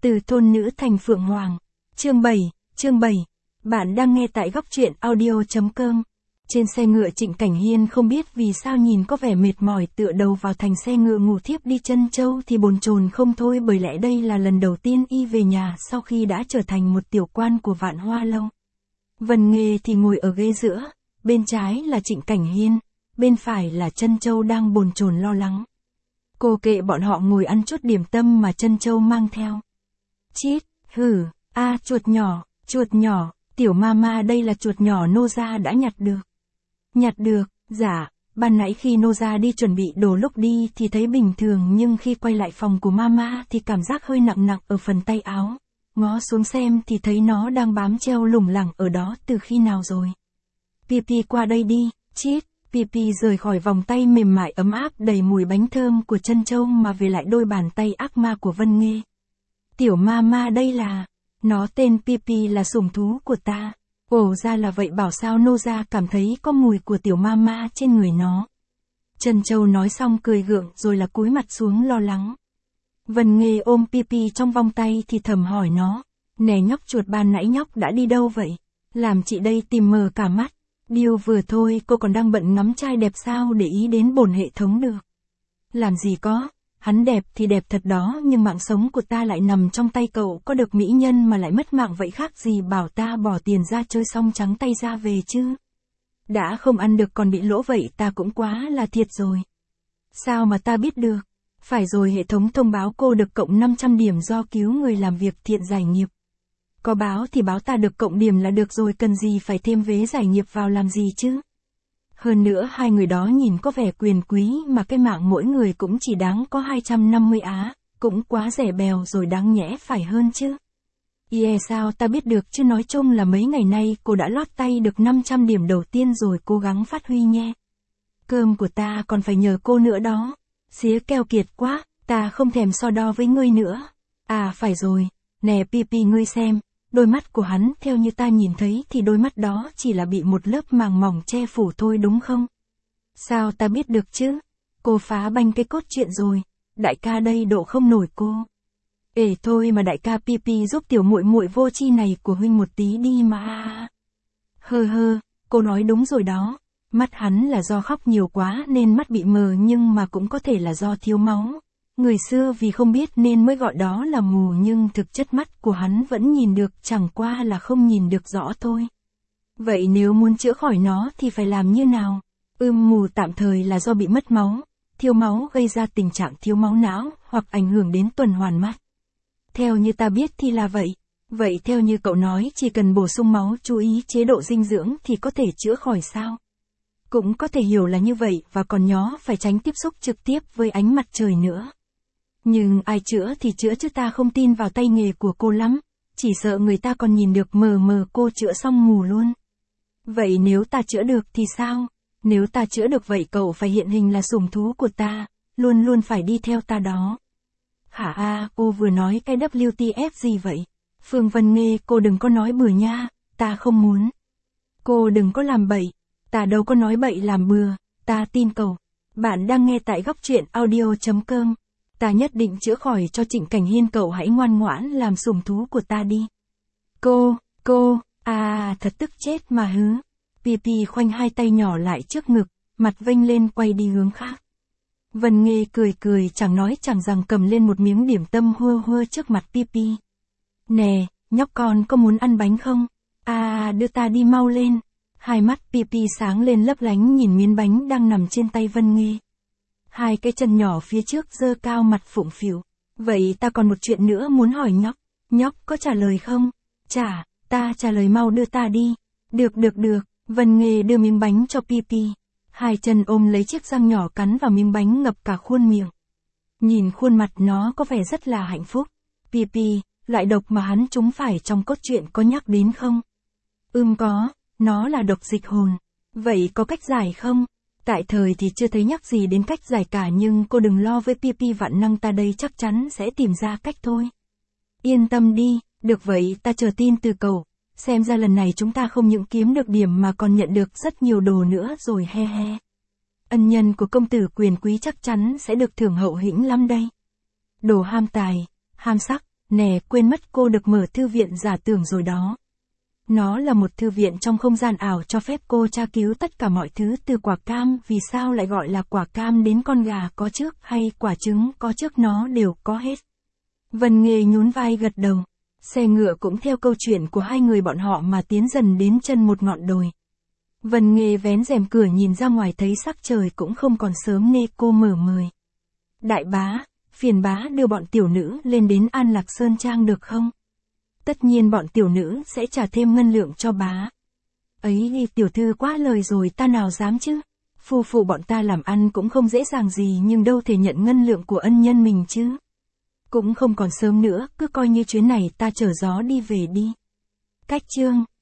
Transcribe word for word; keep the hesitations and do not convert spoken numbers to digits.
Từ thôn nữ thành phượng hoàng. Chương bảy, chương bảy. Bạn đang nghe tại góc truyện audio chấm com. Trên xe ngựa Trịnh Cảnh Hiên không biết vì sao nhìn có vẻ mệt mỏi tựa đầu vào thành xe ngựa ngủ thiếp đi Trân Châu thì bồn chồn không thôi, bởi lẽ đây là lần đầu tiên y về nhà sau khi đã trở thành một tiểu quan của Vạn Hoa Lâu. Vân Nghê thì ngồi ở ghế giữa, bên trái là Trịnh Cảnh Hiên, bên phải là Trân Châu đang bồn chồn lo lắng. Cô kệ bọn họ ngồi ăn chút điểm tâm mà Trân Châu mang theo. Chít, hử, a à, chuột nhỏ, chuột nhỏ, tiểu mama đây là chuột nhỏ Nô gia đã nhặt được. Nhặt được, dạ, ban nãy khi Nô gia đi chuẩn bị đồ lúc đi thì thấy bình thường, nhưng khi quay lại phòng của mama thì cảm giác hơi nặng nặng ở phần tay áo. Ngó xuống xem thì thấy nó đang bám treo lủng lẳng ở đó từ khi nào rồi. Pipi qua đây đi, chít. Pipi rời khỏi vòng tay mềm mại ấm áp đầy mùi bánh thơm của Trân Châu mà về lại đôi bàn tay ác ma của Vân Nghê. Tiểu mama đây là, nó tên Pipi là sủng thú của ta. Ồ ra là vậy, bảo sao Nô gia cảm thấy có mùi của tiểu mama trên người nó. Trân Châu nói xong cười gượng rồi là cúi mặt xuống lo lắng. Vân Nghê ôm Pipi trong vòng tay thì thầm hỏi nó, nè nhóc chuột, ban nãy nhóc đã đi đâu vậy? Làm chị đây tìm mờ cả mắt. Điều vừa thôi cô còn đang bận ngắm trai đẹp sao để ý đến bổn hệ thống được. Làm gì có, hắn đẹp thì đẹp thật đó, nhưng mạng sống của ta lại nằm trong tay cậu, có được mỹ nhân mà lại mất mạng vậy khác gì bảo ta bỏ tiền ra chơi xong trắng tay ra về chứ. Đã không ăn được còn bị lỗ vậy ta cũng quá là thiệt rồi. Sao mà ta biết được? Phải rồi, hệ thống thông báo cô được cộng năm trăm điểm do cứu người làm việc thiện giải nghiệp. Có báo thì báo ta được cộng điểm là được rồi, cần gì phải thêm vế giải nghiệp vào làm gì chứ. Hơn nữa hai người đó nhìn có vẻ quyền quý mà cái mạng mỗi người cũng chỉ đáng có hai trăm năm mươi á, cũng quá rẻ bèo rồi, đáng nhẽ phải hơn chứ. Yeah, sao ta biết được chứ, nói chung là mấy ngày nay cô đã lót tay được năm trăm điểm đầu tiên rồi, cố gắng phát huy nhé. Cơm của ta còn phải nhờ cô nữa đó. Xía keo kiệt quá, ta không thèm so đo với ngươi nữa. À phải rồi, nè Pipi ngươi xem. Đôi mắt của hắn theo như ta nhìn thấy thì đôi mắt đó chỉ là bị một lớp màng mỏng che phủ thôi đúng không? Sao ta biết được chứ? Cô phá banh cái cốt truyện rồi. Đại ca đây độ không nổi cô. Ê thôi mà đại ca, Pipi giúp tiểu muội muội vô tri này của huynh một tí đi mà. Hơ hơ, cô nói đúng rồi đó. Mắt hắn là do khóc nhiều quá nên mắt bị mờ, nhưng mà cũng có thể là do thiếu máu. Người xưa vì không biết nên mới gọi đó là mù, nhưng thực chất mắt của hắn vẫn nhìn được, chẳng qua là không nhìn được rõ thôi. Vậy nếu muốn chữa khỏi nó thì phải làm như nào? Ưm mù tạm thời là do bị mất máu, thiếu máu gây ra tình trạng thiếu máu não, hoặc ảnh hưởng đến tuần hoàn mắt. Theo như ta biết thì là vậy. Vậy theo như cậu nói chỉ cần bổ sung máu, chú ý chế độ dinh dưỡng thì có thể chữa khỏi sao? Cũng có thể hiểu là như vậy, và còn nhó phải tránh tiếp xúc trực tiếp với ánh mặt trời nữa. Nhưng ai chữa thì chữa chứ ta không tin vào tay nghề của cô lắm, chỉ sợ người ta còn nhìn được mờ mờ, cô chữa xong mù luôn. Vậy nếu ta chữa được thì sao? Nếu ta chữa được vậy cậu phải hiện hình là sủng thú của ta, luôn luôn phải đi theo ta đó. Hả a, à, cô vừa nói cái W T F gì vậy? Phương Vân Nghê, cô đừng có nói bừa nha, ta không muốn. Cô đừng có làm bậy, ta đâu có nói bậy làm bừa, ta tin cậu. Bạn đang nghe tại góc truyện audio chấm com. Ta nhất định chữa khỏi cho Trịnh Cảnh Hiên, cậu hãy ngoan ngoãn làm sủng thú của ta đi. Cô, cô, à thật tức chết mà hứ. Pipi khoanh hai tay nhỏ lại trước ngực, mặt vênh lên quay đi hướng khác. Vân Nghê cười cười chẳng nói chẳng rằng cầm lên một miếng điểm tâm hua hua trước mặt Pipi. Nè, nhóc con có muốn ăn bánh không? À đưa ta đi mau lên. Hai mắt Pipi sáng lên lấp lánh nhìn miếng bánh đang nằm trên tay Vân Nghê. Hai cái chân nhỏ phía trước giơ cao, mặt phụng phịu. Vậy ta còn một chuyện nữa muốn hỏi nhóc. Nhóc có trả lời không? Trả, ta trả lời, mau đưa ta đi. Được được được, Vân Nghê đưa miếng bánh cho Pipi. Hai chân ôm lấy chiếc răng nhỏ cắn vào miếng bánh ngập cả khuôn miệng. Nhìn khuôn mặt nó có vẻ rất là hạnh phúc. Pipi, loại độc mà hắn trúng phải trong cốt truyện có nhắc đến không? Ừm có, nó là độc dịch hồn. Vậy có cách giải không? Tại thời thì chưa thấy nhắc gì đến cách giải cả, nhưng cô đừng lo với Pipi, vạn năng ta đây chắc chắn sẽ tìm ra cách thôi. Yên tâm đi, được vậy ta chờ tin từ cậu. Xem ra lần này chúng ta không những kiếm được điểm mà còn nhận được rất nhiều đồ nữa rồi, he he. Ân nhân của công tử quyền quý chắc chắn sẽ được thưởng hậu hĩnh lắm đây. Đồ ham tài, ham sắc, Nè, quên mất cô được mở thư viện giả tưởng rồi đó. Nó là một thư viện trong không gian ảo cho phép cô tra cứu tất cả mọi thứ từ quả cam, vì sao lại gọi là quả cam, đến con gà có trước hay quả trứng có trước, nó đều có hết. Vân Nghê nhún vai gật đầu. Xe ngựa cũng theo câu chuyện của hai người bọn họ mà tiến dần đến chân một ngọn đồi. Vân Nghê vén rèm cửa nhìn ra ngoài thấy sắc trời cũng không còn sớm nên cô mở mời. Đại bá, phiền bá đưa bọn tiểu nữ lên đến An Lạc Sơn Trang được không? Tất nhiên bọn tiểu nữ sẽ trả thêm ngân lượng cho bá. Ấy đi, tiểu thư quá lời rồi, ta nào dám chứ. Phu phụ bọn ta làm ăn cũng không dễ dàng gì, nhưng đâu thể nhận ngân lượng của ân nhân mình chứ. Cũng không còn sớm nữa, cứ coi như chuyến này ta chở gió đi về đi. Cách chương